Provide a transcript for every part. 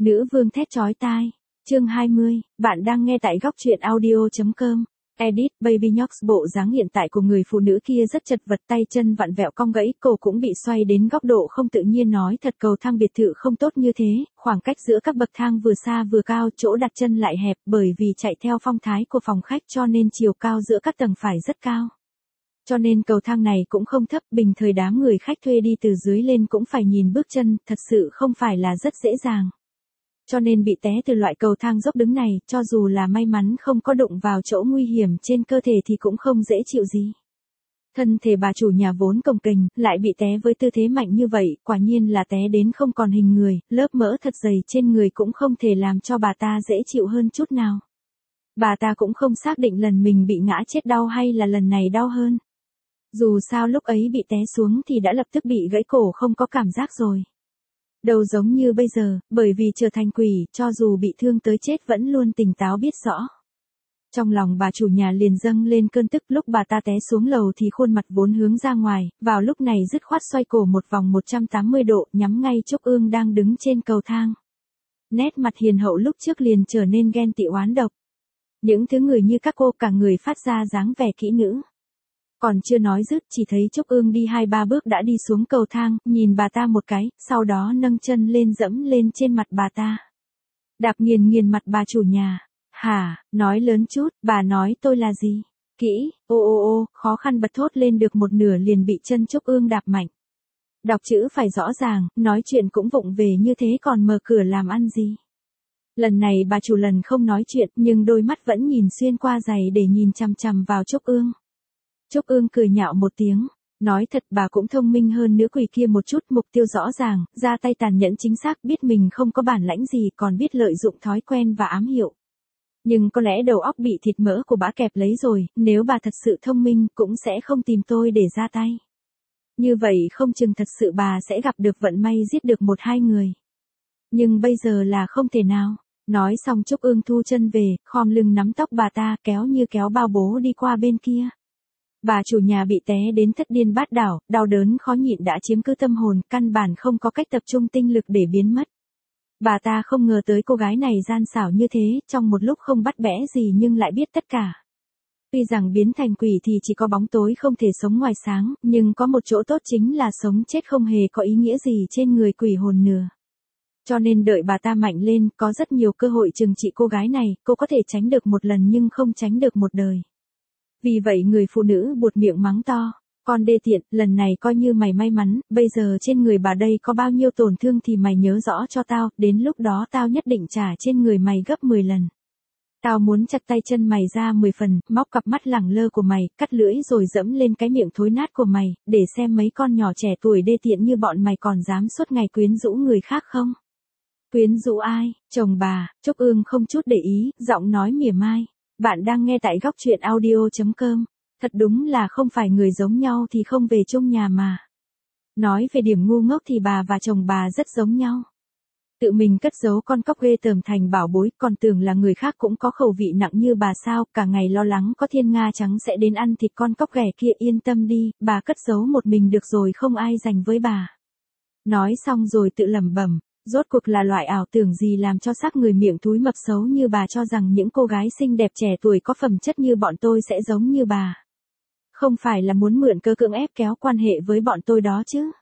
Nữ vương thét chói tai. Chương 20, bạn đang nghe tại góc truyện audio.com. Edit, Baby Knox. Bộ dáng hiện tại của người phụ nữ kia rất chật vật, tay chân vặn vẹo cong gãy, cổ cũng bị xoay đến góc độ không tự nhiên. Nói thật, cầu thang biệt thự không tốt như thế, khoảng cách giữa các bậc thang vừa xa vừa cao, chỗ đặt chân lại hẹp, bởi vì chạy theo phong thái của phòng khách cho nên chiều cao giữa các tầng phải rất cao. Cho nên cầu thang này cũng không thấp, bình thời đám người khách thuê đi từ dưới lên cũng phải nhìn bước chân, thật sự không phải là rất dễ dàng. Cho nên bị té từ loại cầu thang dốc đứng này, cho dù là may mắn không có đụng vào chỗ nguy hiểm trên cơ thể thì cũng không dễ chịu gì. Thân thể bà chủ nhà vốn cồng kềnh, lại bị té với tư thế mạnh như vậy, quả nhiên là té đến không còn hình người, lớp mỡ thật dày trên người cũng không thể làm cho bà ta dễ chịu hơn chút nào. Bà ta cũng không xác định lần mình bị ngã chết đau hay là lần này đau hơn. Dù sao lúc ấy bị té xuống thì đã lập tức bị gãy cổ, không có cảm giác rồi. Đầu giống như bây giờ, bởi vì trở thành quỷ, cho dù bị thương tới chết vẫn luôn tỉnh táo biết rõ. Trong lòng bà chủ nhà liền dâng lên cơn tức, lúc bà ta té xuống lầu thì khuôn mặt vốn hướng ra ngoài, vào lúc này dứt khoát xoay cổ một vòng 180 độ, nhắm ngay Trúc Ương đang đứng trên cầu thang. Nét mặt hiền hậu lúc trước liền trở nên ghen tị oán độc. Những thứ người như các cô cả người phát ra dáng vẻ kỹ nữ. Còn chưa nói dứt, chỉ thấy Trúc Ương đi 2-3 bước đã đi xuống cầu thang, nhìn bà ta một cái, sau đó nâng chân lên dẫm lên trên mặt bà ta. Đạp nghiền mặt bà chủ nhà. Hả, nói lớn chút, bà nói tôi là gì? Kỹ, ô, khó khăn bật thốt lên được một nửa liền bị chân Trúc Ương đạp mạnh. Đọc chữ phải rõ ràng, nói chuyện cũng vụng về như thế còn mở cửa làm ăn gì? Lần này bà chủ lần không nói chuyện, nhưng đôi mắt vẫn nhìn xuyên qua giày để nhìn chằm chằm vào Trúc Ương. Trúc Ương cười nhạo một tiếng, nói thật bà cũng thông minh hơn nữ quỷ kia một chút, mục tiêu rõ ràng, ra tay tàn nhẫn chính xác, biết mình không có bản lãnh gì còn biết lợi dụng thói quen và ám hiệu. Nhưng có lẽ đầu óc bị thịt mỡ của bà kẹp lấy rồi, nếu bà thật sự thông minh cũng sẽ không tìm tôi để ra tay. Như vậy không chừng thật sự bà sẽ gặp được vận may giết được 1-2 người. Nhưng bây giờ là không thể nào. Nói xong Trúc Ương thu chân về, khom lưng nắm tóc bà ta kéo như kéo bao bố đi qua bên kia. Bà chủ nhà bị té đến thất điên bát đảo, đau đớn khó nhịn đã chiếm cứ tâm hồn, căn bản không có cách tập trung tinh lực để biến mất. Bà ta không ngờ tới cô gái này gian xảo như thế, trong một lúc không bắt bẽ gì nhưng lại biết tất cả. Tuy rằng biến thành quỷ thì chỉ có bóng tối không thể sống ngoài sáng, nhưng có một chỗ tốt chính là sống chết không hề có ý nghĩa gì trên người quỷ hồn nửa. Cho nên đợi bà ta mạnh lên, có rất nhiều cơ hội trừng trị cô gái này, cô có thể tránh được một lần nhưng không tránh được một đời. Vì vậy người phụ nữ buột miệng mắng to, con đê tiện, lần này coi như mày may mắn, bây giờ trên người bà đây có bao nhiêu tổn thương thì mày nhớ rõ cho tao, đến lúc đó tao nhất định trả trên người mày gấp 10 lần. Tao muốn chặt tay chân mày ra 10 phần, móc cặp mắt lẳng lơ của mày, cắt lưỡi rồi dẫm lên cái miệng thối nát của mày, để xem mấy con nhỏ trẻ tuổi đê tiện như bọn mày còn dám suốt ngày quyến rũ người khác không? Quyến rũ ai? Chồng bà. Trúc Ương không chút để ý, giọng nói mỉa mai. Bạn đang nghe tại góc truyện audio.com. Thật đúng là không phải người giống nhau thì không về chung nhà mà. Nói về điểm ngu ngốc thì bà và chồng bà rất giống nhau. Tự mình cất giấu con cóc ghê tởm thành bảo bối, còn tưởng là người khác cũng có khẩu vị nặng như bà sao, cả ngày lo lắng có thiên nga trắng sẽ đến ăn thịt con cóc ghẻ kia. Yên tâm đi, bà cất giấu một mình được rồi, không ai giành với bà. Nói xong rồi tự lẩm bẩm. Rốt cuộc là loại ảo tưởng gì làm cho xác người miệng thúi mập xấu như bà cho rằng những cô gái xinh đẹp trẻ tuổi có phẩm chất như bọn tôi sẽ giống như bà. Không phải là muốn mượn cơ cưỡng ép kéo quan hệ với bọn tôi đó chứ.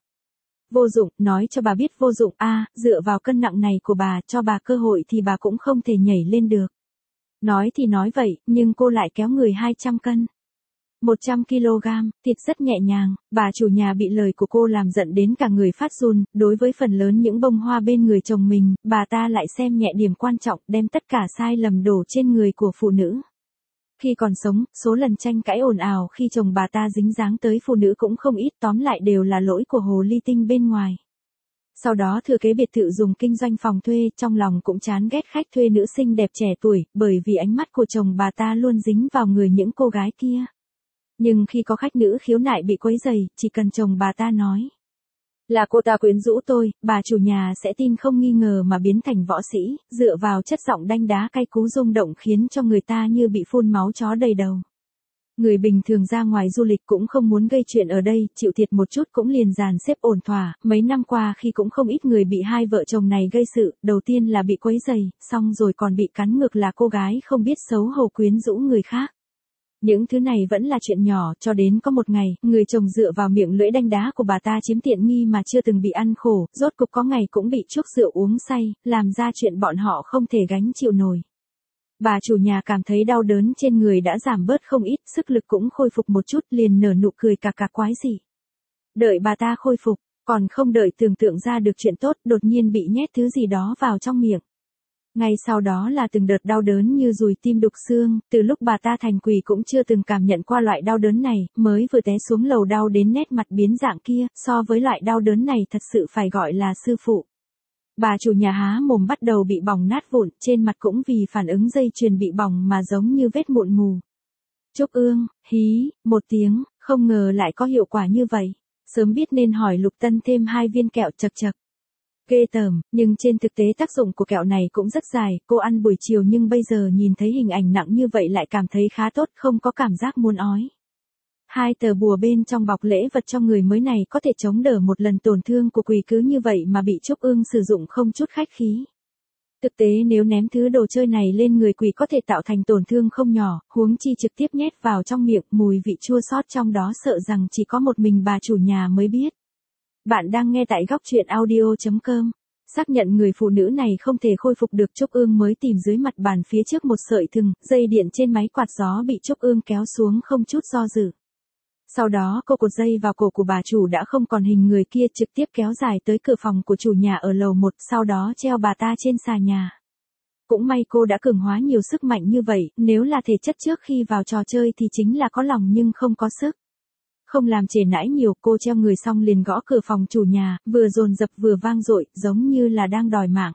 Vô dụng, nói cho bà biết vô dụng, dựa vào cân nặng này của bà, cho bà cơ hội thì bà cũng không thể nhảy lên được. Nói thì nói vậy, nhưng cô lại kéo người 200 cân. 100 kg, thịt rất nhẹ nhàng, bà chủ nhà bị lời của cô làm giận đến cả người phát run, đối với phần lớn những bông hoa bên người chồng mình, bà ta lại xem nhẹ điểm quan trọng, đem tất cả sai lầm đổ trên người của phụ nữ. Khi còn sống, số lần tranh cãi ồn ào khi chồng bà ta dính dáng tới phụ nữ cũng không ít, tóm lại đều là lỗi của hồ ly tinh bên ngoài. Sau đó thừa kế biệt thự dùng kinh doanh phòng thuê, trong lòng cũng chán ghét khách thuê nữ xinh đẹp trẻ tuổi, bởi vì ánh mắt của chồng bà ta luôn dính vào người những cô gái kia. Nhưng khi có khách nữ khiếu nại bị quấy rầy, chỉ cần chồng bà ta nói là cô ta quyến rũ tôi, bà chủ nhà sẽ tin không nghi ngờ mà biến thành võ sĩ, dựa vào chất giọng đanh đá cay cú rung động khiến cho người ta như bị phun máu chó đầy đầu. Người bình thường ra ngoài du lịch cũng không muốn gây chuyện ở đây, chịu thiệt một chút cũng liền dàn xếp ổn thỏa, mấy năm qua khi cũng không ít người bị hai vợ chồng này gây sự, đầu tiên là bị quấy rầy, xong rồi còn bị cắn ngược là cô gái không biết xấu hổ quyến rũ người khác. Những thứ này vẫn là chuyện nhỏ, cho đến có một ngày, người chồng dựa vào miệng lưỡi đanh đá của bà ta chiếm tiện nghi mà chưa từng bị ăn khổ, rốt cục có ngày cũng bị chuốc rượu uống say, làm ra chuyện bọn họ không thể gánh chịu nổi. Bà chủ nhà cảm thấy đau đớn trên người đã giảm bớt không ít, sức lực cũng khôi phục một chút, liền nở nụ cười cà cà quái dị. Đợi bà ta khôi phục, còn không đợi tưởng tượng ra được chuyện tốt, đột nhiên bị nhét thứ gì đó vào trong miệng. Ngay sau đó là từng đợt đau đớn như dùi tim đục xương, từ lúc bà ta thành quỷ cũng chưa từng cảm nhận qua loại đau đớn này, mới vừa té xuống lầu đau đến nét mặt biến dạng kia, so với loại đau đớn này thật sự phải gọi là sư phụ. Bà chủ nhà há mồm bắt đầu bị bỏng nát vụn, trên mặt cũng vì phản ứng dây chuyền bị bỏng mà giống như vết mụn mù. Trúc Ương, hí, một tiếng, không ngờ lại có hiệu quả như vậy. Sớm biết nên hỏi Lục Tân thêm 2 viên kẹo chật chật. Ghê tởm, nhưng trên thực tế tác dụng của kẹo này cũng rất dài, cô ăn buổi chiều nhưng bây giờ nhìn thấy hình ảnh nặng như vậy lại cảm thấy khá tốt, không có cảm giác muốn ói. 2 tờ bùa bên trong bọc lễ vật cho người mới này có thể chống đỡ một lần tổn thương của quỷ cứ như vậy mà bị Trúc Ương sử dụng không chút khách khí. Thực tế nếu ném thứ đồ chơi này lên người quỷ có thể tạo thành tổn thương không nhỏ, huống chi trực tiếp nhét vào trong miệng, mùi vị chua xót trong đó sợ rằng chỉ có một mình bà chủ nhà mới biết. Bạn đang nghe tại góc truyện audio.com. Xác nhận người phụ nữ này không thể khôi phục được, Trúc Ương mới tìm dưới mặt bàn phía trước một sợi thừng, dây điện trên máy quạt gió bị Trúc Ương kéo xuống không chút do dự. Sau đó cô cột dây vào cổ của bà chủ đã không còn hình người kia, trực tiếp kéo dài tới cửa phòng của chủ nhà ở lầu 1, sau đó treo bà ta trên xà nhà. Cũng may cô đã cường hóa nhiều sức mạnh như vậy, nếu là thể chất trước khi vào trò chơi thì chính là có lòng nhưng không có sức. Không làm trễ nãi nhiều, cô treo người xong liền gõ cửa phòng chủ nhà, vừa dồn dập vừa vang dội, giống như là đang đòi mạng.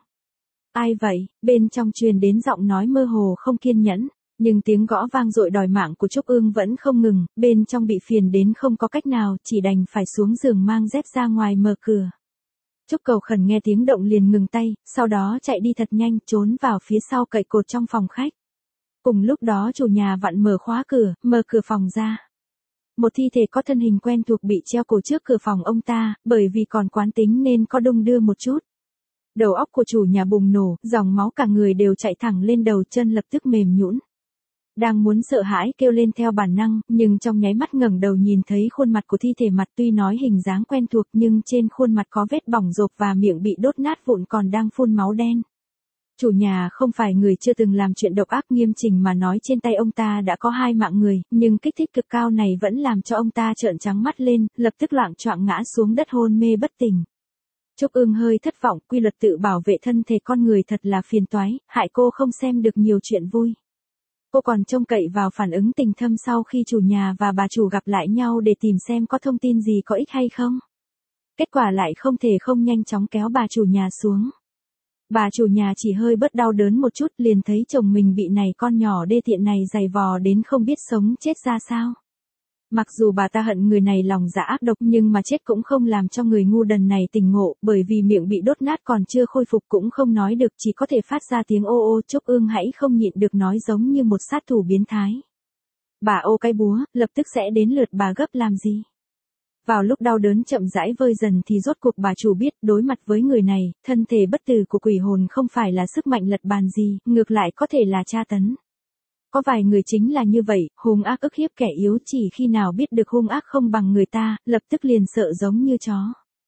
Ai vậy? Bên trong truyền đến giọng nói mơ hồ không kiên nhẫn, nhưng tiếng gõ vang dội đòi mạng của Trúc Ương vẫn không ngừng, bên trong bị phiền đến không có cách nào, chỉ đành phải xuống giường mang dép ra ngoài mở cửa. Trúc Cầu Khẩn nghe tiếng động liền ngừng tay, sau đó chạy đi thật nhanh, trốn vào phía sau cậy cột trong phòng khách. Cùng lúc đó chủ nhà vặn mở khóa cửa, mở cửa phòng ra. Một thi thể có thân hình quen thuộc bị treo cổ trước cửa phòng ông ta, bởi vì còn quán tính nên có đung đưa một chút. Đầu óc của chủ nhà bùng nổ, dòng máu cả người đều chạy thẳng lên đầu, chân lập tức mềm nhũn. Đang muốn sợ hãi kêu lên theo bản năng, nhưng trong nháy mắt ngẩng đầu nhìn thấy khuôn mặt của thi thể, mặt tuy nói hình dáng quen thuộc nhưng trên khuôn mặt có vết bỏng rộp và miệng bị đốt nát vụn còn đang phun máu đen. Chủ nhà không phải người chưa từng làm chuyện độc ác, nghiêm chỉnh mà nói trên tay ông ta đã có 2 mạng người, nhưng kích thích cực cao này vẫn làm cho ông ta trợn trắng mắt lên, lập tức loạng choạng ngã xuống đất hôn mê bất tỉnh. Trúc Ương hơi thất vọng, quy luật tự bảo vệ thân thể con người thật là phiền toái, hại cô không xem được nhiều chuyện vui. Cô còn trông cậy vào phản ứng tình thâm sau khi chủ nhà và bà chủ gặp lại nhau để tìm xem có thông tin gì có ích hay không. Kết quả lại không thể không nhanh chóng kéo bà chủ nhà xuống. Bà chủ nhà chỉ hơi bớt đau đớn một chút liền thấy chồng mình bị này con nhỏ đê tiện này giày vò đến không biết sống chết ra sao. Mặc dù bà ta hận người này lòng dạ ác độc nhưng mà chết cũng không làm cho người ngu đần này tỉnh ngộ, bởi vì miệng bị đốt nát còn chưa khôi phục cũng không nói được, chỉ có thể phát ra tiếng ô ô. Trúc Ương hãy không nhịn được nói giống như một sát thủ biến thái. Bà ô cái búa, lập tức sẽ đến lượt bà gấp làm gì? Vào lúc đau đớn chậm rãi vơi dần thì rốt cuộc bà chủ biết đối mặt với người này, thân thể bất tử của quỷ hồn không phải là sức mạnh lật bàn gì, ngược lại có thể là tra tấn. Có vài người chính là như vậy, hung ác ức hiếp kẻ yếu, chỉ khi nào biết được hung ác không bằng người ta, lập tức liền sợ giống như chó.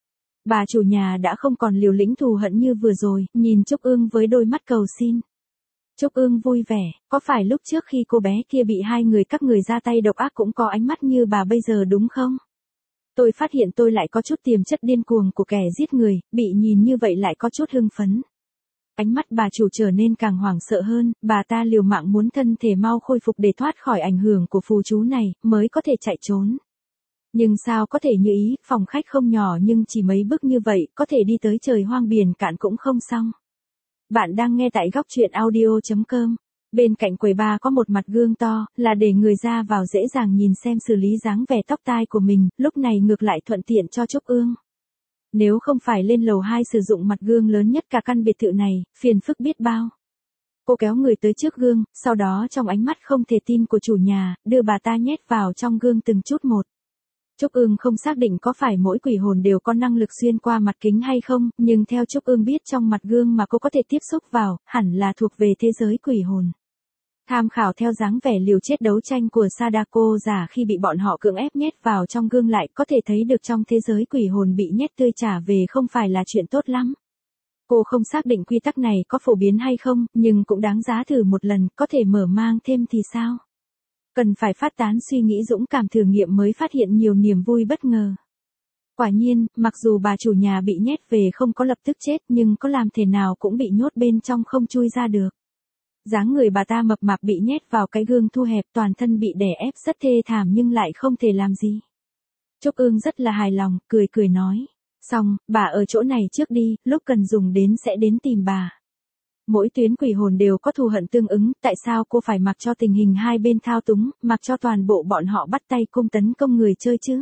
Bà chủ nhà đã không còn liều lĩnh thù hận như vừa rồi, nhìn Trúc Ương với đôi mắt cầu xin. Trúc Ương vui vẻ, có phải lúc trước khi cô bé kia bị 2 người các người ra tay độc ác cũng có ánh mắt như bà bây giờ đúng không? Tôi phát hiện tôi lại có chút tiềm chất điên cuồng của kẻ giết người, bị nhìn như vậy lại có chút hưng phấn. Ánh mắt bà chủ trở nên càng hoảng sợ hơn, bà ta liều mạng muốn thân thể mau khôi phục để thoát khỏi ảnh hưởng của phù chú này, mới có thể chạy trốn. Nhưng sao có thể như ý, phòng khách không nhỏ nhưng chỉ mấy bước như vậy, có thể đi tới trời hoang biển cạn cũng không xong. Bạn đang nghe tại góc truyện audio.com. Bên cạnh quầy bar có một mặt gương to, là để người ra vào dễ dàng nhìn xem xử lý dáng vẻ tóc tai của mình, lúc này ngược lại thuận tiện cho Trúc Ương. Nếu không phải lên lầu 2 sử dụng mặt gương lớn nhất cả căn biệt thự này, phiền phức biết bao. Cô kéo người tới trước gương, sau đó trong ánh mắt không thể tin của chủ nhà, đưa bà ta nhét vào trong gương từng chút một. Trúc Ương không xác định có phải mỗi quỷ hồn đều có năng lực xuyên qua mặt kính hay không, nhưng theo Trúc Ương biết trong mặt gương mà cô có thể tiếp xúc vào, hẳn là thuộc về thế giới quỷ hồn. Tham khảo theo dáng vẻ liều chết đấu tranh của Sadako giả khi bị bọn họ cưỡng ép nhét vào trong gương lại có thể thấy được trong thế giới quỷ hồn bị nhét tươi trả về không phải là chuyện tốt lắm. Cô không xác định quy tắc này có phổ biến hay không, nhưng cũng đáng giá thử một lần, có thể mở mang thêm thì sao? Cần phải phát tán suy nghĩ dũng cảm thử nghiệm mới phát hiện nhiều niềm vui bất ngờ. Quả nhiên, mặc dù bà chủ nhà bị nhét về không có lập tức chết nhưng có làm thế nào cũng bị nhốt bên trong không chui ra được. Dáng người bà ta mập mạp bị nhét vào cái gương thu hẹp, toàn thân bị đè ép rất thê thảm nhưng lại không thể làm gì. Trúc Ương rất là hài lòng, cười cười nói. Xong, bà ở chỗ này trước đi, lúc cần dùng đến sẽ đến tìm bà. Mỗi tuyến quỷ hồn đều có thù hận tương ứng, tại sao cô phải mặc cho tình hình hai bên thao túng, mặc cho toàn bộ bọn họ bắt tay cung tấn công người chơi chứ?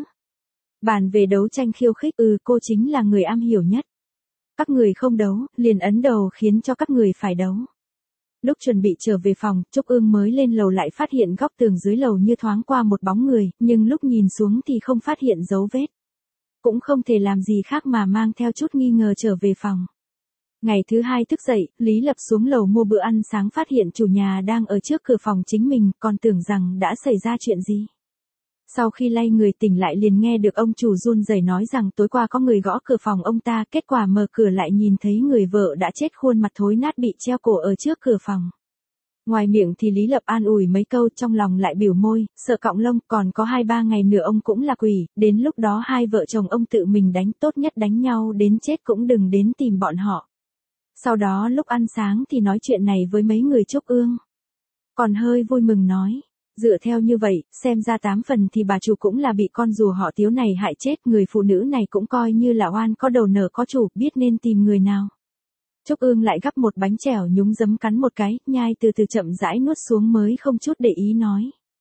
Bàn về đấu tranh khiêu khích, cô chính là người am hiểu nhất. Các người không đấu, liền ấn đầu khiến cho các người phải đấu. Lúc chuẩn bị trở về phòng, Trúc Ương mới lên lầu lại phát hiện góc tường dưới lầu như thoáng qua một bóng người, nhưng lúc nhìn xuống thì không phát hiện dấu vết. Cũng không thể làm gì khác mà mang theo chút nghi ngờ trở về phòng. Ngày thứ hai thức dậy, Lý Lập xuống lầu mua bữa ăn sáng phát hiện chủ nhà đang ở trước cửa phòng chính mình, còn tưởng rằng đã xảy ra chuyện gì. Sau khi lay người tỉnh lại liền nghe được ông chủ run rẩy nói rằng tối qua có người gõ cửa phòng ông ta, kết quả mở cửa lại nhìn thấy người vợ đã chết khuôn mặt thối nát bị treo cổ ở trước cửa phòng. Ngoài miệng thì Lý Lập an ủi mấy câu, trong lòng lại biểu môi, sợ cọng lông, còn có 2-3 ngày nữa ông cũng là quỷ, đến lúc đó hai vợ chồng ông tự mình đánh, tốt nhất đánh nhau đến chết cũng đừng đến tìm bọn họ. Sau đó lúc ăn sáng thì nói chuyện này với mấy người Trúc Ương. Còn hơi vui mừng nói, dựa theo như vậy, xem ra 8 phần thì bà chủ cũng là bị con rùa họ Tiếu này hại chết, người phụ nữ này cũng coi như là oan có đầu nợ có chủ, biết nên tìm người nào. Trúc Ương lại gắp một bánh chèo nhúng giấm cắn một cái, nhai từ từ chậm rãi nuốt xuống mới không chút để ý nói.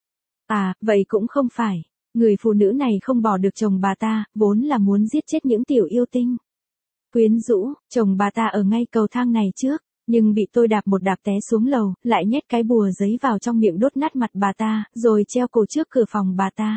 À, vậy cũng không phải, người phụ nữ này không bỏ được chồng bà ta, vốn là muốn giết chết những tiểu yêu tinh. Quyến rũ, chồng bà ta ở ngay cầu thang này trước, nhưng bị tôi đạp một đạp té xuống lầu, lại nhét cái bùa giấy vào trong miệng đốt nát mặt bà ta, rồi treo cổ trước cửa phòng bà ta.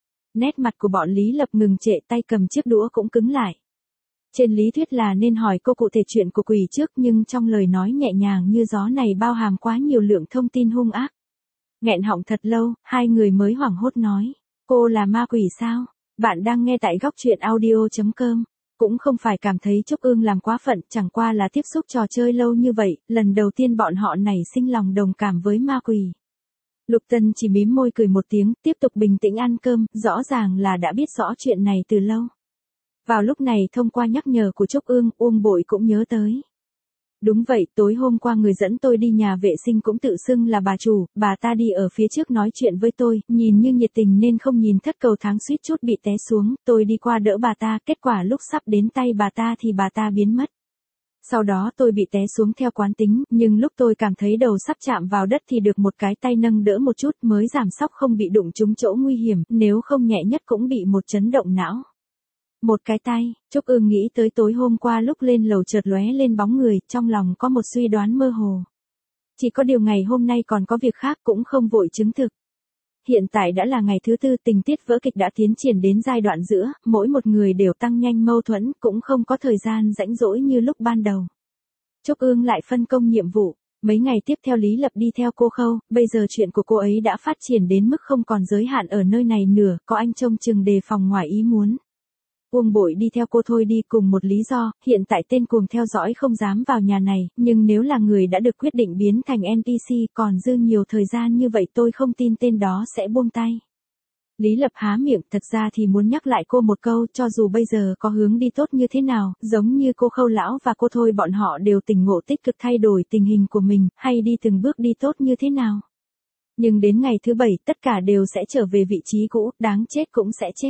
Nét mặt của bọn Lý Lập ngừng trệ, tay cầm chiếc đũa cũng cứng lại. Trên lý thuyết là nên hỏi cô cụ thể chuyện của quỷ trước, nhưng trong lời nói nhẹ nhàng như gió này bao hàm quá nhiều lượng thông tin hung ác. Nghẹn họng thật lâu, hai người mới hoảng hốt nói, cô là ma quỷ sao? Bạn đang nghe tại góc truyện audio.com. Cũng không phải cảm thấy Trúc Ương làm quá phận, chẳng qua là tiếp xúc trò chơi lâu như vậy, lần đầu tiên bọn họ nảy sinh lòng đồng cảm với ma quỷ. Lục Tân chỉ mím môi cười một tiếng, tiếp tục bình tĩnh ăn cơm, rõ ràng là đã biết rõ chuyện này từ lâu. Vào lúc này thông qua nhắc nhở của Trúc Ương, Uông Bội cũng nhớ tới. Đúng vậy, tối hôm qua người dẫn tôi đi nhà vệ sinh cũng tự xưng là bà chủ, bà ta đi ở phía trước nói chuyện với tôi, nhìn như nhiệt tình nên không nhìn thất cầu thang suýt chút bị té xuống, tôi đi qua đỡ bà ta, kết quả lúc sắp đến tay bà ta thì bà ta biến mất. Sau đó tôi bị té xuống theo quán tính, nhưng lúc tôi cảm thấy đầu sắp chạm vào đất thì được một cái tay nâng đỡ một chút mới giảm sóc không bị đụng trúng chỗ nguy hiểm, nếu không nhẹ nhất cũng bị một chấn động não. Một cái tay, Trúc Ương nghĩ tới tối hôm qua lúc lên lầu chợt lóe lên bóng người, trong lòng có một suy đoán mơ hồ. Chỉ có điều ngày hôm nay còn có việc khác cũng không vội chứng thực. Hiện tại đã là ngày thứ tư, tình tiết vở kịch đã tiến triển đến giai đoạn giữa, mỗi một người đều tăng nhanh mâu thuẫn, cũng không có thời gian rãnh rỗi như lúc ban đầu. Trúc Ương lại phân công nhiệm vụ, mấy ngày tiếp theo Lý Lập đi theo cô Khâu, bây giờ chuyện của cô ấy đã phát triển đến mức không còn giới hạn ở nơi này nữa, có anh trông chừng đề phòng ngoài ý muốn. Uông Bội đi theo cô thôi đi cùng một lý do, hiện tại tên cuồng theo dõi không dám vào nhà này, nhưng nếu là người đã được quyết định biến thành NPC còn dư nhiều thời gian như vậy tôi không tin tên đó sẽ buông tay. Lý Lập há miệng, thật ra thì muốn nhắc lại cô một câu, cho dù bây giờ có hướng đi tốt như thế nào, giống như cô Khâu lão và cô thôi bọn họ đều tỉnh ngộ tích cực thay đổi tình hình của mình, hay đi từng bước đi tốt như thế nào. Nhưng đến ngày thứ 7 tất cả đều sẽ trở về vị trí cũ, đáng chết cũng sẽ chết.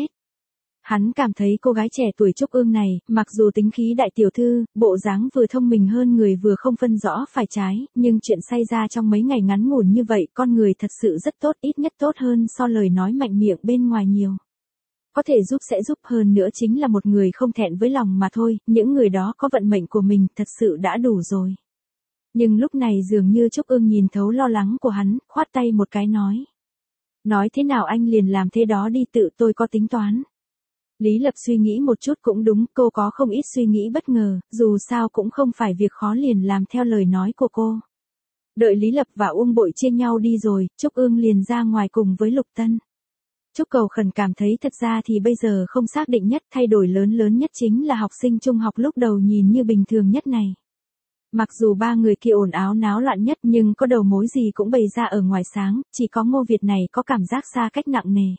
Hắn cảm thấy cô gái trẻ tuổi Trúc Ương này, mặc dù tính khí đại tiểu thư, bộ dáng vừa thông minh hơn người vừa không phân rõ phải trái, nhưng chuyện xảy ra trong mấy ngày ngắn ngủn như vậy, con người thật sự rất tốt, ít nhất tốt hơn so lời nói mạnh miệng bên ngoài nhiều. Có thể giúp sẽ giúp, hơn nữa chính là một người không thẹn với lòng mà thôi, những người đó có vận mệnh của mình thật sự đã đủ rồi. Nhưng lúc này dường như Trúc Ương nhìn thấu lo lắng của hắn, khoát tay một cái nói. Nói thế nào anh liền làm thế đó đi, tự tôi có tính toán. Lý Lập suy nghĩ một chút cũng đúng, cô có không ít suy nghĩ bất ngờ, dù sao cũng không phải việc khó liền làm theo lời nói của cô. Đợi Lý Lập và Uông Bội chia nhau đi rồi, Trúc Ương liền ra ngoài cùng với Lục Tân. Trúc Cầu Khẩn cảm thấy thật ra thì bây giờ không xác định nhất, thay đổi lớn nhất chính là học sinh trung học lúc đầu nhìn như bình thường nhất này. Mặc dù ba người kia ồn ào náo loạn nhất nhưng có đầu mối gì cũng bày ra ở ngoài sáng, chỉ có Ngô Việt này có cảm giác xa cách nặng nề.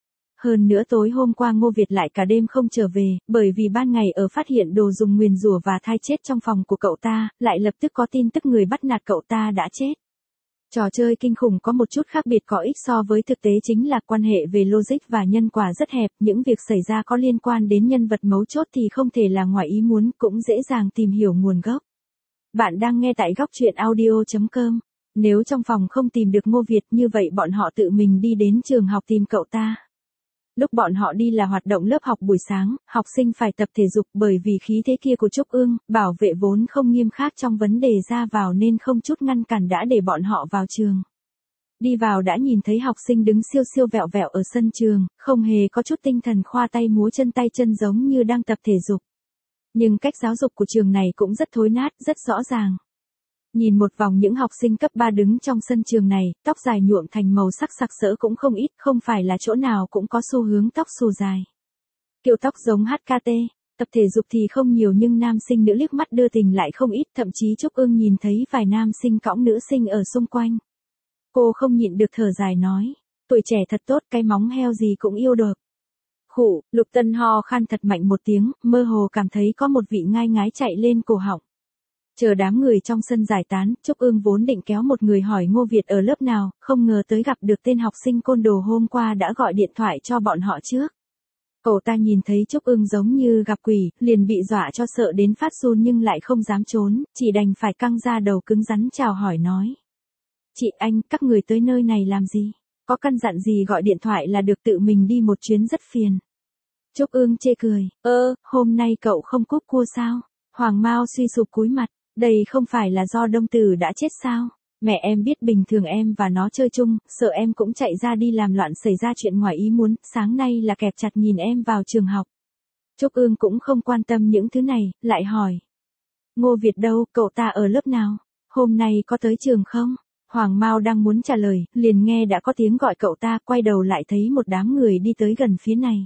Hơn nữa tối hôm qua Ngô Việt lại cả đêm không trở về, bởi vì ban ngày ở phát hiện đồ dùng nguyền rủa và thai chết trong phòng của cậu ta, lại lập tức có tin tức người bắt nạt cậu ta đã chết. Trò chơi kinh khủng có một chút khác biệt có ích so với thực tế chính là quan hệ về logic và nhân quả rất hẹp, những việc xảy ra có liên quan đến nhân vật mấu chốt thì không thể là ngoài ý muốn, cũng dễ dàng tìm hiểu nguồn gốc. Bạn đang nghe tại góc truyện audio.com. Nếu trong phòng không tìm được Ngô Việt như vậy bọn họ tự mình đi đến trường học tìm cậu ta. Lúc bọn họ đi là hoạt động lớp học buổi sáng, học sinh phải tập thể dục bởi vì khí thế kia của Trúc Ương, bảo vệ vốn không nghiêm khắc trong vấn đề ra vào nên không chút ngăn cản đã để bọn họ vào trường. Đi vào đã nhìn thấy học sinh đứng siêu vẹo vẹo ở sân trường, không hề có chút tinh thần khoa tay múa chân giống như đang tập thể dục. Nhưng cách giáo dục của trường này cũng rất thối nát, rất rõ ràng. Nhìn một vòng những học sinh cấp 3 đứng trong sân trường này, tóc dài nhuộm thành màu sắc sặc sỡ cũng không ít, không phải là chỗ nào cũng có xu hướng tóc xù dài. Kiểu tóc giống HKT, tập thể dục thì không nhiều nhưng nam sinh nữ liếc mắt đưa tình lại không ít, thậm chí Trúc Ương nhìn thấy vài nam sinh cõng nữ sinh ở xung quanh. Cô không nhịn được thở dài nói, tuổi trẻ thật tốt, cái móng heo gì cũng yêu được. Khụ, Lục Tân ho khan thật mạnh một tiếng, mơ hồ cảm thấy có một vị ngai ngái chạy lên cổ họng. Chờ đám người trong sân giải tán, Trúc Ương vốn định kéo một người hỏi Ngô Việt ở lớp nào, không ngờ tới gặp được tên học sinh côn đồ hôm qua đã gọi điện thoại cho bọn họ trước. Cậu ta nhìn thấy Trúc Ương giống như gặp quỷ, liền bị dọa cho sợ đến phát run nhưng lại không dám trốn, chỉ đành phải căng ra đầu cứng rắn chào hỏi nói. Chị anh, các người tới nơi này làm gì? Có căn dặn gì gọi điện thoại là được, tự mình đi một chuyến rất phiền. Trúc Ương chê cười, hôm nay cậu không cúp cua sao? Hoàng Mao suy sụp cúi mặt, đây không phải là do Đông Tử đã chết sao? Mẹ em biết bình thường em và nó chơi chung, sợ em cũng chạy ra đi làm loạn xảy ra chuyện ngoài ý muốn, sáng nay là kẹp chặt nhìn em vào trường học. Trúc Ương cũng không quan tâm những thứ này, lại hỏi. Ngô Việt đâu, cậu ta ở lớp nào? Hôm nay có tới trường không? Hoàng Mao đang muốn trả lời, liền nghe đã có tiếng gọi cậu ta, quay đầu lại thấy một đám người đi tới gần phía này.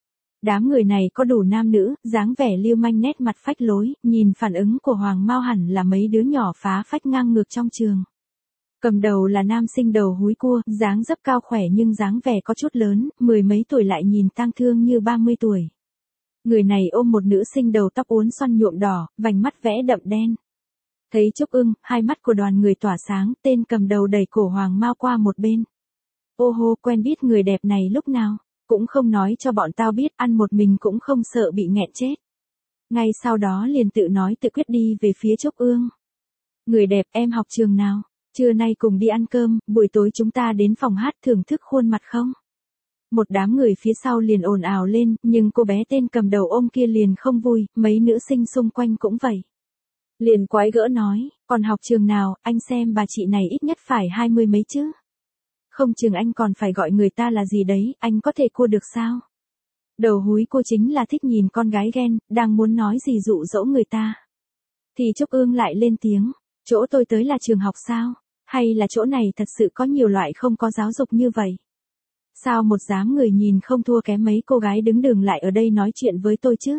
Đám người này có đủ nam nữ, dáng vẻ lưu manh nét mặt phách lối, nhìn phản ứng của Hoàng Mao hẳn là mấy đứa nhỏ phá phách ngang ngược trong trường. Cầm đầu là nam sinh đầu húi cua, dáng dấp cao khỏe nhưng dáng vẻ có chút lớn, mười mấy tuổi lại nhìn tang thương như 30 tuổi. Người này ôm một nữ sinh đầu tóc uốn xoăn nhuộm đỏ, vành mắt vẽ đậm đen. Thấy Trúc Ương, hai mắt của đoàn người tỏa sáng, tên cầm đầu đẩy cổ Hoàng Mao qua một bên. Ô hô, quen biết người đẹp này lúc nào? Cũng không nói cho bọn tao biết, ăn một mình cũng không sợ bị nghẹn chết. Ngay sau đó liền tự nói tự quyết đi về phía Trúc Ương. Người đẹp, em học trường nào? Trưa nay cùng đi ăn cơm, buổi tối chúng ta đến phòng hát thưởng thức khuôn mặt không? Một đám người phía sau liền ồn ào lên, nhưng cô bé tên cầm đầu ôm kia liền không vui, mấy nữ sinh xung quanh cũng vậy. Liền quái gỡ nói, còn học trường nào, anh xem bà chị này ít nhất phải 20 mấy chứ. Không chừng anh còn phải gọi người ta là gì đấy, anh có thể cua được sao? Đầu húi cô chính là thích nhìn con gái ghen, đang muốn nói gì dụ dỗ người ta. Thì Trúc Ương lại lên tiếng, chỗ tôi tới là trường học sao? Hay là chỗ này thật sự có nhiều loại không có giáo dục như vậy? Sao một đám người nhìn không thua kém mấy cô gái đứng đường lại ở đây nói chuyện với tôi chứ?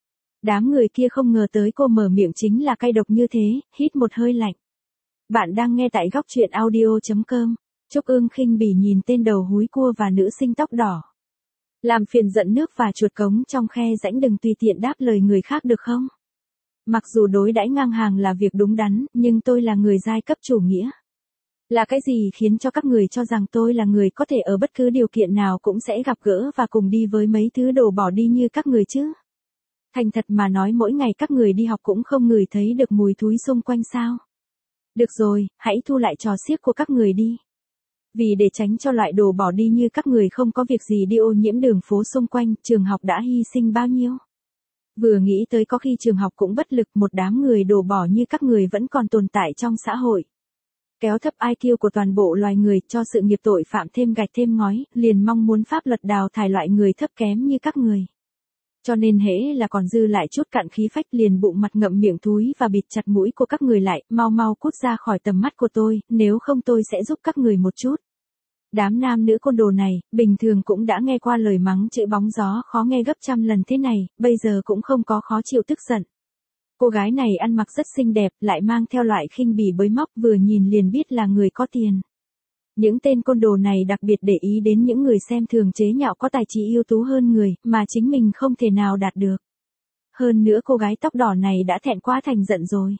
Đám người kia không ngờ tới cô mở miệng chính là cay độc như thế, hít một hơi lạnh. Bạn đang nghe tại góc truyện audio.com. Trúc Ương khinh bỉ nhìn tên đầu húi cua và nữ sinh tóc đỏ. Làm phiền giận nước và chuột cống trong khe rãnh, đừng tùy tiện đáp lời người khác được không? Mặc dù đối đãi ngang hàng là việc đúng đắn, nhưng tôi là người giai cấp chủ nghĩa. Là cái gì khiến cho các người cho rằng tôi là người có thể ở bất cứ điều kiện nào cũng sẽ gặp gỡ và cùng đi với mấy thứ đồ bỏ đi như các người chứ? Thành thật mà nói mỗi ngày các người đi học cũng không ngửi thấy được mùi thúi xung quanh sao? Được rồi, hãy thu lại trò xiếc của các người đi. Vì để tránh cho loại đồ bỏ đi như các người không có việc gì đi ô nhiễm đường phố xung quanh, trường học đã hy sinh bao nhiêu? Vừa nghĩ tới có khi trường học cũng bất lực, một đám người đổ bỏ như các người vẫn còn tồn tại trong xã hội. Kéo thấp IQ của toàn bộ loài người, cho sự nghiệp tội phạm thêm gạch thêm ngói, liền mong muốn pháp luật đào thải loại người thấp kém như các người. Cho nên hễ là còn dư lại chút cạn khí phách liền bụng mặt ngậm miệng thúi và bịt chặt mũi của các người lại, mau mau cút ra khỏi tầm mắt của tôi, nếu không tôi sẽ giúp các người một chút. Đám nam nữ côn đồ này, bình thường cũng đã nghe qua lời mắng chửi bóng gió khó nghe gấp trăm lần thế này, bây giờ cũng không có khó chịu tức giận. Cô gái này ăn mặc rất xinh đẹp, lại mang theo loại khinh bỉ bới móc, vừa nhìn liền biết là người có tiền. Những tên côn đồ này đặc biệt để ý đến những người xem thường chế nhạo có tài trí ưu tú hơn người, mà chính mình không thể nào đạt được. Hơn nữa cô gái tóc đỏ này đã thẹn quá thành giận rồi.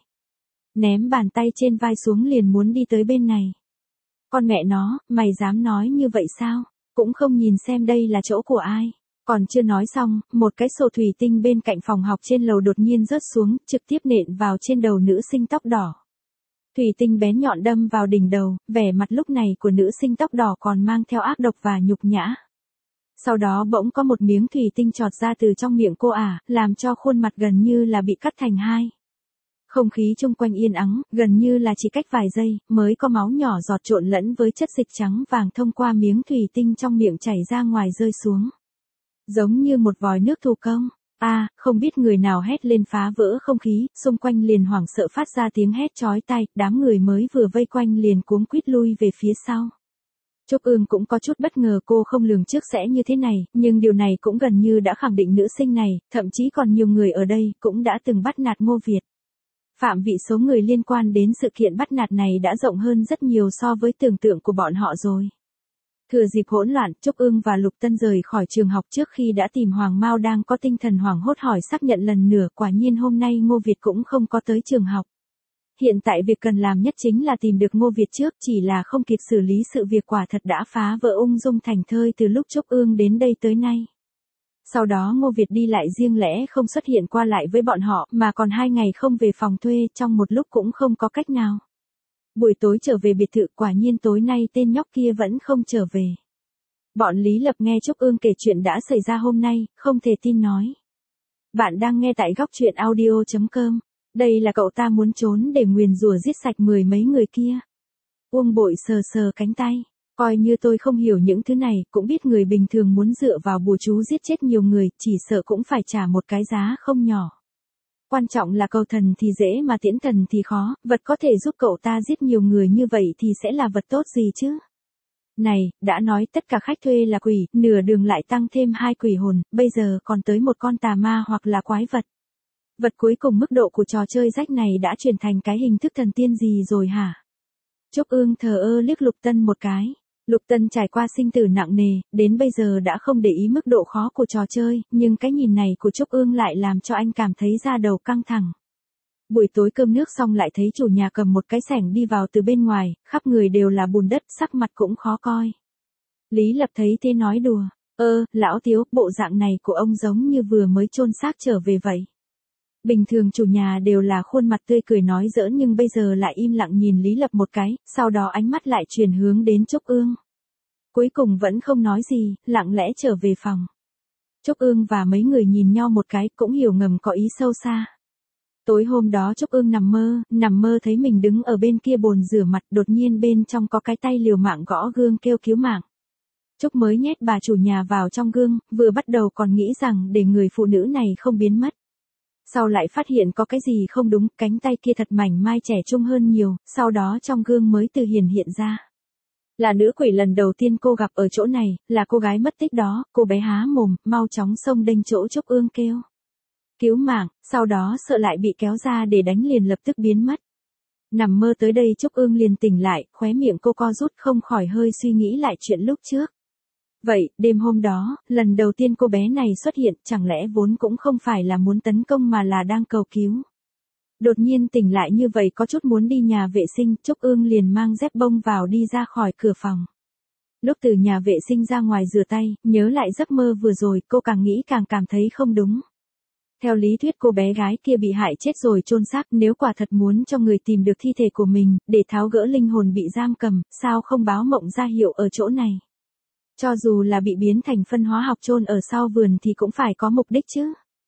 Ném bàn tay trên vai xuống liền muốn đi tới bên này. Con mẹ nó, mày dám nói như vậy sao? Cũng không nhìn xem đây là chỗ của ai. Còn chưa nói xong, một cái sổ thủy tinh bên cạnh phòng học trên lầu đột nhiên rớt xuống, trực tiếp nện vào trên đầu nữ sinh tóc đỏ. Thủy tinh bén nhọn đâm vào đỉnh đầu, vẻ mặt lúc này của nữ sinh tóc đỏ còn mang theo ác độc và nhục nhã. Sau đó bỗng có một miếng thủy tinh trọt ra từ trong miệng cô làm cho khuôn mặt gần như là bị cắt thành hai. Không khí chung quanh yên ắng, gần như là chỉ cách vài giây, mới có máu nhỏ giọt trộn lẫn với chất dịch trắng vàng thông qua miếng thủy tinh trong miệng chảy ra ngoài rơi xuống. Giống như một vòi nước thủ công. Không biết người nào hét lên phá vỡ không khí, xung quanh liền hoảng sợ phát ra tiếng hét chói tai, đám người mới vừa vây quanh liền cuống quýt lui về phía sau. Trúc Ương cũng có chút bất ngờ cô không lường trước sẽ như thế này, nhưng điều này cũng gần như đã khẳng định nữ sinh này, thậm chí còn nhiều người ở đây cũng đã từng bắt nạt Ngô Việt. Phạm vị số người liên quan đến sự kiện bắt nạt này đã rộng hơn rất nhiều so với tưởng tượng của bọn họ rồi. Thừa dịp hỗn loạn, Trúc Ương và Lục Tân rời khỏi trường học trước khi đã tìm Hoàng Mao đang có tinh thần hoảng hốt hỏi xác nhận lần nữa, quả nhiên hôm nay Ngô Việt cũng không có tới trường học. Hiện tại việc cần làm nhất chính là tìm được Ngô Việt trước, chỉ là không kịp xử lý sự việc quả thật đã phá vỡ ung dung thành thơi từ lúc Trúc Ương đến đây tới nay. Sau đó Ngô Việt đi lại riêng lẻ không xuất hiện qua lại với bọn họ, mà còn 2 ngày không về phòng thuê, trong một lúc cũng không có cách nào. Buổi tối trở về biệt thự, quả nhiên tối nay tên nhóc kia vẫn không trở về. Bọn Lý Lập nghe Trúc Ương kể chuyện đã xảy ra hôm nay, không thể tin nói. Bạn đang nghe tại góc truyện audio.com. Đây là cậu ta muốn trốn để nguyền rủa giết sạch 10 mấy người kia. Uông Bội sờ sờ cánh tay. Coi như tôi không hiểu những thứ này, cũng biết người bình thường muốn dựa vào bùa chú giết chết nhiều người, chỉ sợ cũng phải trả một cái giá không nhỏ. Quan trọng là cầu thần thì dễ mà tiễn thần thì khó, vật có thể giúp cậu ta giết nhiều người như vậy thì sẽ là vật tốt gì chứ? Này, đã nói tất cả khách thuê là quỷ, nửa đường lại tăng thêm 2 quỷ hồn, bây giờ còn tới một con tà ma hoặc là quái vật. Vật cuối cùng mức độ của trò chơi rách này đã chuyển thành cái hình thức thần tiên gì rồi hả? Trúc Ương thờ ơ liếc Lục Tân một cái. Lục Tân trải qua sinh tử nặng nề, đến bây giờ đã không để ý mức độ khó của trò chơi, nhưng cái nhìn này của Trúc Ương lại làm cho anh cảm thấy da đầu căng thẳng. Buổi tối cơm nước xong lại thấy chủ nhà cầm một cái xẻng đi vào từ bên ngoài, khắp người đều là bùn đất, sắc mặt cũng khó coi. Lý Lập thấy thế nói đùa, lão Tiếu, bộ dạng này của ông giống như vừa mới chôn xác trở về vậy. Bình thường chủ nhà đều là khuôn mặt tươi cười nói giỡn nhưng bây giờ lại im lặng nhìn Lý Lập một cái, sau đó ánh mắt lại chuyển hướng đến Trúc Ương. Cuối cùng vẫn không nói gì, lặng lẽ trở về phòng. Trúc Ương và mấy người nhìn nhau một cái cũng hiểu ngầm có ý sâu xa. Tối hôm đó Trúc Ương nằm mơ thấy mình đứng ở bên kia bồn rửa mặt, đột nhiên bên trong có cái tay liều mạng gõ gương kêu cứu mạng. Trúc mới nhét bà chủ nhà vào trong gương, vừa bắt đầu còn nghĩ rằng để người phụ nữ này không biến mất. Sau lại phát hiện có cái gì không đúng, cánh tay kia thật mảnh mai trẻ trung hơn nhiều, sau đó trong gương mới từ hiện ra. Là nữ quỷ lần đầu tiên cô gặp ở chỗ này, là cô gái mất tích đó, cô bé há mồm, mau chóng xông đênh chỗ Trúc Ương kêu. Cứu mạng, sau đó sợ lại bị kéo ra để đánh liền lập tức biến mất. Nằm mơ tới đây Trúc Ương liền tỉnh lại, khóe miệng cô co rút không khỏi hơi suy nghĩ lại chuyện lúc trước. Vậy, đêm hôm đó, lần đầu tiên cô bé này xuất hiện, chẳng lẽ vốn cũng không phải là muốn tấn công mà là đang cầu cứu. Đột nhiên tỉnh lại như vậy có chút muốn đi nhà vệ sinh, Trúc Ương liền mang dép bông vào đi ra khỏi cửa phòng. Lúc từ nhà vệ sinh ra ngoài rửa tay, nhớ lại giấc mơ vừa rồi, cô càng nghĩ càng cảm thấy không đúng. Theo lý thuyết cô bé gái kia bị hại chết rồi chôn xác, nếu quả thật muốn cho người tìm được thi thể của mình, để tháo gỡ linh hồn bị giam cầm, sao không báo mộng ra hiệu ở chỗ này. Cho dù là bị biến thành phân hóa học chôn ở sau vườn thì cũng phải có mục đích chứ.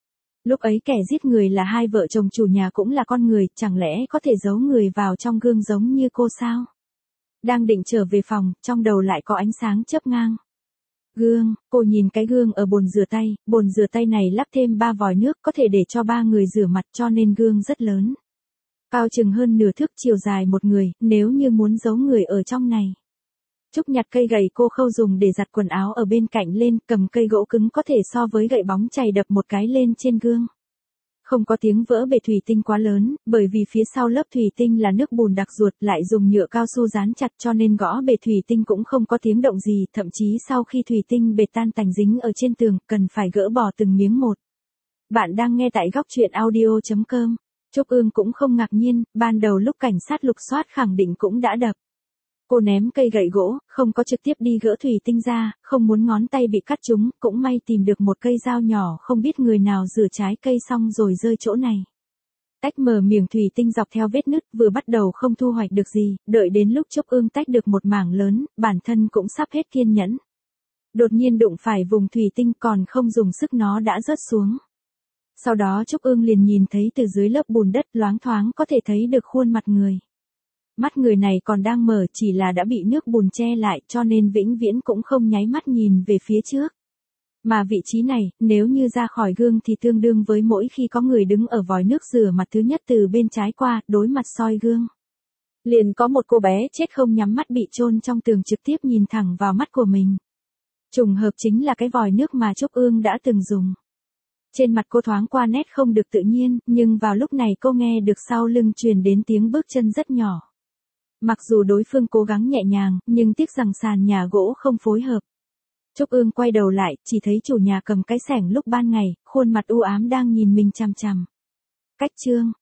Lúc ấy kẻ giết người là hai vợ chồng chủ nhà cũng là con người, chẳng lẽ có thể giấu người vào trong gương giống như cô sao? Đang định trở về phòng, trong đầu lại có ánh sáng chớp ngang. Gương, cô nhìn cái gương ở bồn rửa tay này lắp thêm 3 vòi nước có thể để cho 3 người rửa mặt cho nên gương rất lớn. Cao chừng hơn nửa thước, chiều dài một người, nếu như muốn giấu người ở trong này. Trúc nhặt cây gậy cô khâu dùng để giặt quần áo ở bên cạnh lên, cầm cây gỗ cứng có thể so với gậy bóng chày đập một cái lên trên gương. Không có tiếng vỡ bể thủy tinh quá lớn, bởi vì phía sau lớp thủy tinh là nước bùn đặc ruột lại dùng nhựa cao su dán chặt cho nên gõ bể thủy tinh cũng không có tiếng động gì, thậm chí sau khi thủy tinh bể tan tành dính ở trên tường, cần phải gỡ bỏ từng miếng một. Bạn đang nghe tại góc truyện audio.com. Trúc Ương cũng không ngạc nhiên, ban đầu lúc cảnh sát lục soát khẳng định cũng đã đập. Cô ném cây gậy gỗ, không có trực tiếp đi gỡ thủy tinh ra, không muốn ngón tay bị cắt trúng, cũng may tìm được một cây dao nhỏ, không biết người nào rửa trái cây xong rồi rơi chỗ này. Tách mở miệng thủy tinh dọc theo vết nứt, vừa bắt đầu không thu hoạch được gì, đợi đến lúc Trúc Ương tách được một mảng lớn, bản thân cũng sắp hết kiên nhẫn. Đột nhiên đụng phải vùng thủy tinh, còn không dùng sức nó đã rớt xuống. Sau đó Trúc Ương liền nhìn thấy từ dưới lớp bùn đất loáng thoáng có thể thấy được khuôn mặt người. Mắt người này còn đang mở, chỉ là đã bị nước bùn che lại cho nên vĩnh viễn cũng không nháy mắt nhìn về phía trước. Mà vị trí này, nếu như ra khỏi gương thì tương đương với mỗi khi có người đứng ở vòi nước rửa mặt thứ nhất từ bên trái qua, đối mặt soi gương. Liền có một cô bé chết không nhắm mắt bị chôn trong tường trực tiếp nhìn thẳng vào mắt của mình. Trùng hợp chính là cái vòi nước mà Trúc Ương đã từng dùng. Trên mặt cô thoáng qua nét không được tự nhiên, nhưng vào lúc này cô nghe được sau lưng truyền đến tiếng bước chân rất nhỏ. Mặc dù đối phương cố gắng nhẹ nhàng, nhưng tiếc rằng sàn nhà gỗ không phối hợp. Trúc Ương quay đầu lại, chỉ thấy chủ nhà cầm cái xẻng lúc ban ngày, khuôn mặt u ám đang nhìn mình chằm chằm. Cách chương,